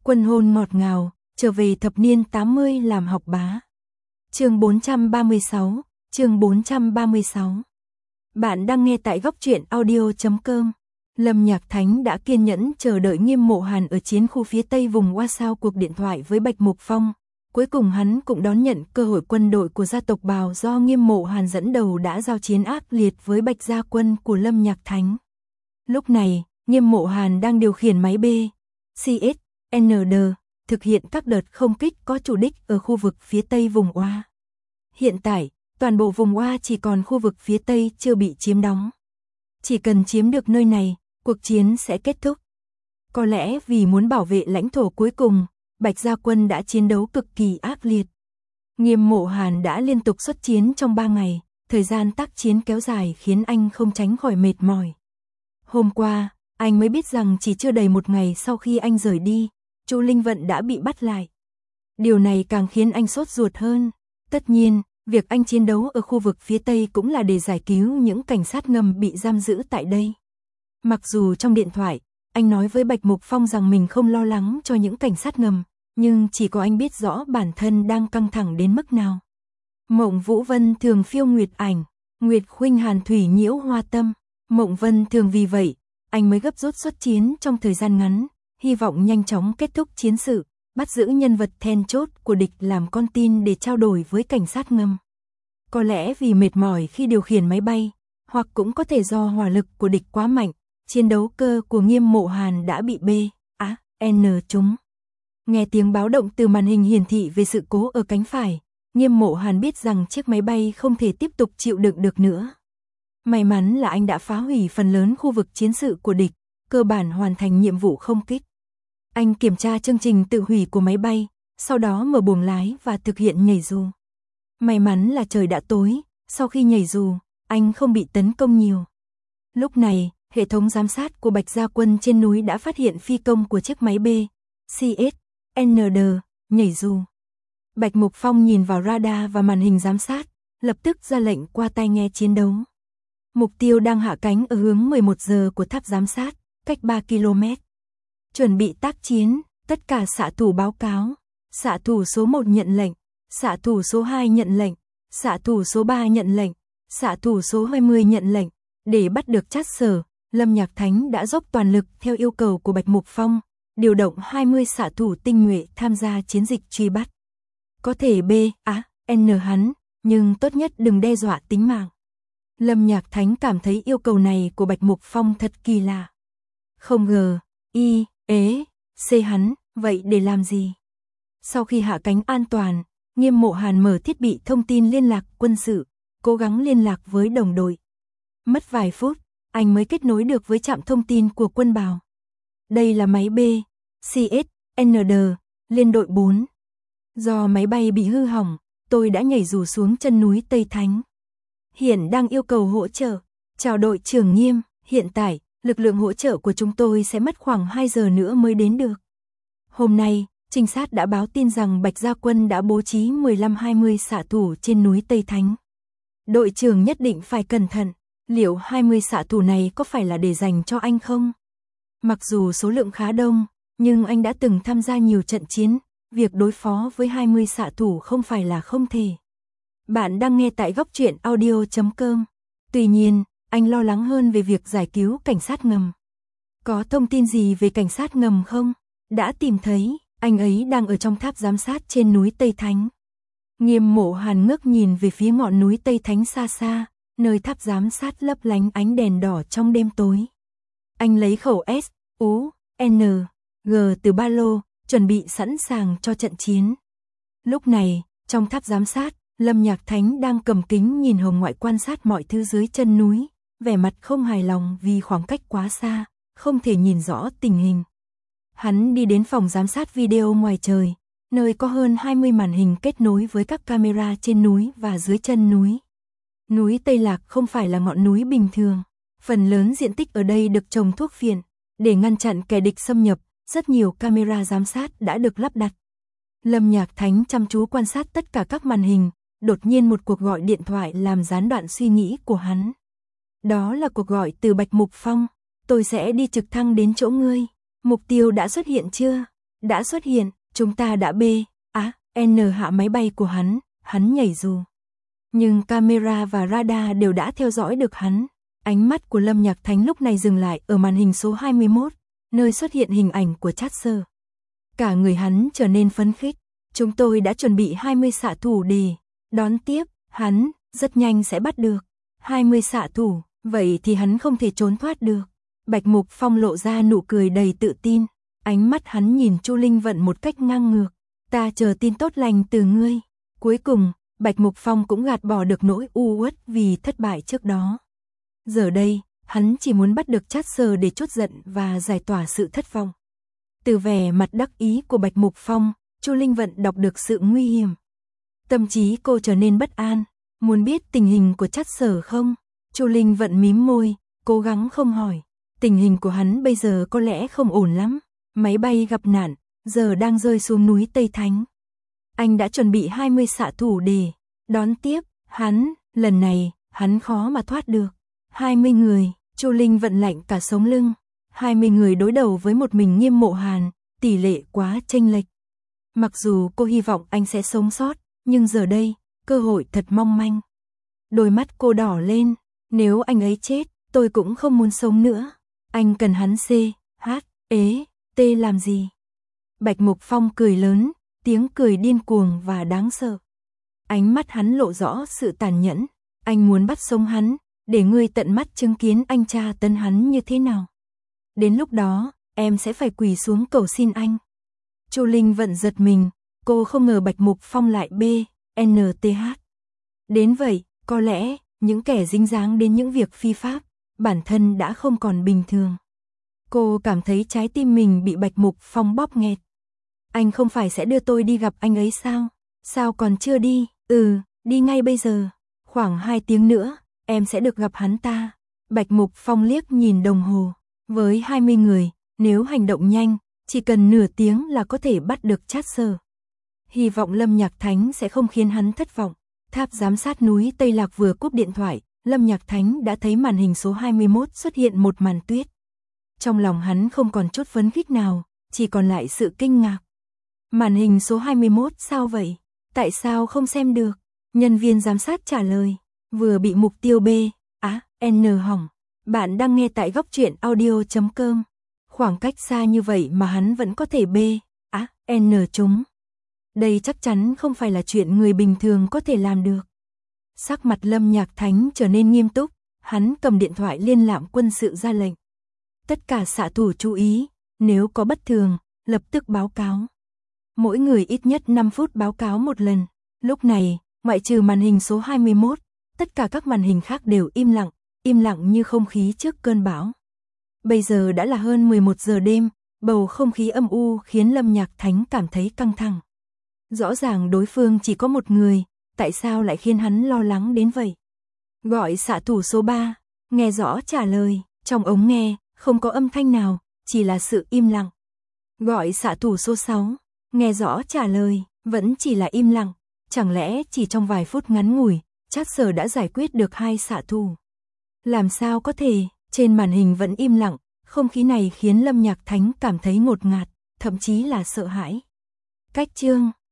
Quân hôn ngọt ngào, trở về thập niên 80 làm học bá. Chương 436, chương 436. Bạn đang nghe tại góc truyện audio.com. Lâm Nhạc Thánh đã kiên nhẫn chờ đợi Nghiêm Mộ Hàn ở chiến khu phía tây vùng Hoa sau cuộc điện thoại với Bạch Mục Phong. Cuối cùng hắn cũng đón nhận cơ hội quân đội của gia tộc Bào do Nghiêm Mộ Hàn dẫn đầu đã giao chiến ác liệt với Bạch Gia quân của Lâm Nhạc Thánh. Lúc này, Nghiêm Mộ Hàn đang điều khiển máy B, CS, ND, thực hiện các đợt không kích có chủ đích ở khu vực phía tây vùng Hoa. Hiện tại, toàn bộ vùng Hoa chỉ còn khu vực phía tây chưa bị chiếm đóng. Chỉ cần chiếm được nơi này, cuộc chiến sẽ kết thúc. Có lẽ vì muốn bảo vệ lãnh thổ cuối cùng, Bạch Gia quân đã chiến đấu cực kỳ ác liệt. Nghiêm Mộ Hàn đã liên tục xuất chiến trong 3 ngày, thời gian tác chiến kéo dài khiến anh không tránh khỏi mệt mỏi. Hôm qua, anh mới biết rằng chỉ chưa đầy 1 ngày sau khi anh rời đi, Chu Linh Vận đã bị bắt lại. Điều này càng khiến anh sốt ruột hơn. Tất nhiên, việc anh chiến đấu ở khu vực phía Tây cũng là để giải cứu những cảnh sát ngầm bị giam giữ tại đây. Mặc dù trong điện thoại, anh nói với Bạch Mục Phong rằng mình không lo lắng cho những cảnh sát ngầm, nhưng chỉ có anh biết rõ bản thân đang căng thẳng đến mức nào. Mộng Vũ Vân thường phiêu nguyệt ảnh, Nguyệt Khuynh Hàn thủy nhiễu hoa tâm, Mộng Vân thường vì vậy, anh mới gấp rút xuất chiến trong thời gian ngắn, hy vọng nhanh chóng kết thúc chiến sự, bắt giữ nhân vật then chốt của địch làm con tin để trao đổi với cảnh sát ngầm. Có lẽ vì mệt mỏi khi điều khiển máy bay, hoặc cũng có thể do hỏa lực của địch quá mạnh, chiến đấu cơ của Nghiêm Mộ Hàn đã bị N trúng. Nghe tiếng báo động từ màn hình hiển thị về sự cố ở cánh phải, Nghiêm Mộ Hàn biết rằng chiếc máy bay không thể tiếp tục chịu đựng được nữa. May mắn là anh đã phá hủy phần lớn khu vực chiến sự của địch, cơ bản hoàn thành nhiệm vụ không kích. Anh kiểm tra chương trình tự hủy của máy bay, sau đó mở buồng lái và thực hiện nhảy dù. May mắn là trời đã tối, sau khi nhảy dù, anh không bị tấn công nhiều. Lúc này, hệ thống giám sát của Bạch Gia quân trên núi đã phát hiện phi công của chiếc máy B, CS, ND, nhảy dù. Bạch Mục Phong nhìn vào radar và màn hình giám sát, lập tức ra lệnh qua tai nghe chiến đấu. Mục tiêu đang hạ cánh ở hướng 11 giờ của tháp giám sát, cách 3 km. Chuẩn bị tác chiến, tất cả xạ thủ báo cáo. Xạ thủ số 1 nhận lệnh, xạ thủ số 2 nhận lệnh, xạ thủ số 3 nhận lệnh, xạ thủ số 20 nhận lệnh. Để bắt được Trát Sở, Lâm Nhạc Thánh đã dốc toàn lực theo yêu cầu của Bạch Mục Phong, điều động 20 xạ thủ tinh nhuệ tham gia chiến dịch truy bắt. Có thể N hắn, nhưng tốt nhất đừng đe dọa tính mạng. Lâm Nhạc Thánh cảm thấy yêu cầu này của Bạch Mục Phong thật kỳ lạ. Không ngờ, C hắn, vậy để làm gì? Sau khi hạ cánh an toàn, Nghiêm Mộ Hàn mở thiết bị thông tin liên lạc quân sự, cố gắng liên lạc với đồng đội. Mất vài phút, anh mới kết nối được với trạm thông tin của quân Bào. Đây là máy B, CS, ND, liên đội 4. Do máy bay bị hư hỏng, tôi đã nhảy dù xuống chân núi Tây Thánh. Hiện đang yêu cầu hỗ trợ. Chào đội trưởng Nghiêm, hiện tại, lực lượng hỗ trợ của chúng tôi sẽ mất khoảng 2 giờ nữa mới đến được. Hôm nay, trinh sát đã báo tin rằng Bạch Gia quân đã bố trí 15-20 xạ thủ trên núi Tây Thánh. Đội trưởng nhất định phải cẩn thận, liệu 20 xạ thủ này có phải là để dành cho anh không? Mặc dù số lượng khá đông, nhưng anh đã từng tham gia nhiều trận chiến, việc đối phó với 20 xạ thủ không phải là không thể. Bạn đang nghe tại góc truyện audio.com. Tuy nhiên, anh lo lắng hơn về việc giải cứu cảnh sát ngầm. Có thông tin gì về cảnh sát ngầm không? Đã tìm thấy, anh ấy đang ở trong tháp giám sát trên núi Tây Thánh. Nghiêm Mộ Hàn ngước nhìn về phía ngọn núi Tây Thánh xa xa, nơi tháp giám sát lấp lánh ánh đèn đỏ trong đêm tối. Anh lấy khẩu S.U.N.G từ ba lô, chuẩn bị sẵn sàng cho trận chiến. Lúc này, trong tháp giám sát, Lâm Nhạc Thánh đang cầm kính nhìn hồng ngoại quan sát mọi thứ dưới chân núi, vẻ mặt không hài lòng vì khoảng cách quá xa, không thể nhìn rõ tình hình. Hắn đi đến phòng giám sát video ngoài trời, nơi có hơn 20 màn hình kết nối với các camera trên núi và dưới chân núi. Núi Tây Lạc không phải là ngọn núi bình thường, phần lớn diện tích ở đây được trồng thuốc phiện. Để ngăn chặn kẻ địch xâm nhập, rất nhiều camera giám sát đã được lắp đặt. Lâm Nhạc Thánh chăm chú quan sát tất cả các màn hình, đột nhiên một cuộc gọi điện thoại làm gián đoạn suy nghĩ của hắn. Đó là cuộc gọi từ Bạch Mục Phong, tôi sẽ đi trực thăng đến chỗ ngươi. Mục tiêu đã xuất hiện chưa? đã xuất hiện, chúng ta đã N hạ máy bay của hắn nhảy dù. Nhưng camera và radar đều đã theo dõi được hắn. Ánh mắt của Lâm Nhạc Thánh lúc này dừng lại ở màn hình số 21, nơi xuất hiện hình ảnh của Chaser. Cả người hắn trở nên phấn khích. Chúng tôi đã chuẩn bị 20 xạ thủ để đón tiếp, hắn rất nhanh sẽ bắt được. 20 xạ thủ, vậy thì hắn không thể trốn thoát được. Bạch Mục Phong lộ ra nụ cười đầy tự tin. Ánh mắt hắn nhìn Chu Linh Vận một cách ngang ngược. Ta chờ tin tốt lành từ ngươi. Cuối cùng, Bạch Mục Phong cũng gạt bỏ được nỗi u uất vì thất bại trước đó. Giờ đây, hắn chỉ muốn bắt được Chaser để trút giận và giải tỏa sự thất vọng. Từ vẻ mặt đắc ý của Bạch Mục Phong, Chu Linh Vận đọc được sự nguy hiểm. Tâm trí cô trở nên bất an. Muốn biết tình hình của Chaser không? Chu Linh Vận mím môi, cố gắng không hỏi. Tình hình của hắn bây giờ có lẽ không ổn lắm. Máy bay gặp nạn, giờ đang rơi xuống núi Tây Thánh. Anh đã chuẩn bị 20 xạ thủ để đón tiếp hắn. Lần này, hắn khó mà thoát được. 20 người, Chu Linh Vận lạnh cả sống lưng. 20 người đối đầu với một mình Nghiêm Mộ Hàn, tỷ lệ quá chênh lệch. Mặc dù cô hy vọng anh sẽ sống sót, nhưng giờ đây, cơ hội thật mong manh. Đôi mắt cô đỏ lên, nếu anh ấy chết, tôi cũng không muốn sống nữa. Anh cần hắn T làm gì? Bạch Mục Phong cười lớn, tiếng cười điên cuồng và đáng sợ. Ánh mắt hắn lộ rõ sự tàn nhẫn. Anh muốn bắt sống hắn, để ngươi tận mắt chứng kiến anh tra tấn hắn như thế nào. Đến lúc đó, em sẽ phải quỳ xuống cầu xin anh. Chu Linh Vận giật mình, cô không ngờ Bạch Mục Phong lại BNTH. Đến vậy, có lẽ, những kẻ dính dáng đến những việc phi pháp, bản thân đã không còn bình thường. Cô cảm thấy trái tim mình bị Bạch Mục Phong bóp nghẹt. Anh không phải sẽ đưa tôi đi gặp anh ấy sao? Sao còn chưa đi? Đi ngay bây giờ. Khoảng 2 tiếng nữa, em sẽ được gặp hắn ta. Bạch Mục Phong liếc nhìn đồng hồ. Với 20 người, nếu hành động nhanh, chỉ cần nửa tiếng là có thể bắt được Chaser. Hy vọng Lâm Nhạc Thánh sẽ không khiến hắn thất vọng. Tháp giám sát núi Tây Lạc vừa cúp điện thoại, Lâm Nhạc Thánh đã thấy màn hình số 21 xuất hiện một màn tuyết. Trong lòng hắn không còn chút phấn khích nào, chỉ còn lại sự kinh ngạc. Màn hình số 21 sao vậy? Tại sao không xem được? Nhân viên giám sát trả lời, vừa bị mục tiêu N hỏng. Bạn đang nghe tại góc truyện audio.com. Khoảng cách xa như vậy mà hắn vẫn có thể N trúng. Đây chắc chắn không phải là chuyện người bình thường có thể làm được. Sắc mặt Lâm Nhạc Thánh trở nên nghiêm túc, hắn cầm điện thoại liên lạc quân sự ra lệnh. Tất cả xạ thủ chú ý, nếu có bất thường, lập tức báo cáo. Mỗi người ít nhất 5 phút báo cáo một lần. Lúc này, ngoại trừ màn hình số 21, tất cả các màn hình khác đều im lặng như không khí trước cơn bão. Bây giờ đã là hơn 11 giờ đêm, bầu không khí âm u khiến Lâm Nhạc Thánh cảm thấy căng thẳng. Rõ ràng đối phương chỉ có một người, tại sao lại khiến hắn lo lắng đến vậy? Gọi xạ thủ số 3, nghe rõ trả lời, trong ống nghe, không có âm thanh nào, chỉ là sự im lặng. Gọi xạ thủ số 6, nghe rõ trả lời, vẫn chỉ là im lặng. Chẳng lẽ chỉ trong vài phút ngắn ngủi, Chaser đã giải quyết được 2 xạ thủ? Làm sao có thể, trên màn hình vẫn im lặng, không khí này khiến Lâm Nhạc Thánh cảm thấy ngột ngạt, thậm chí là sợ hãi. Cách chương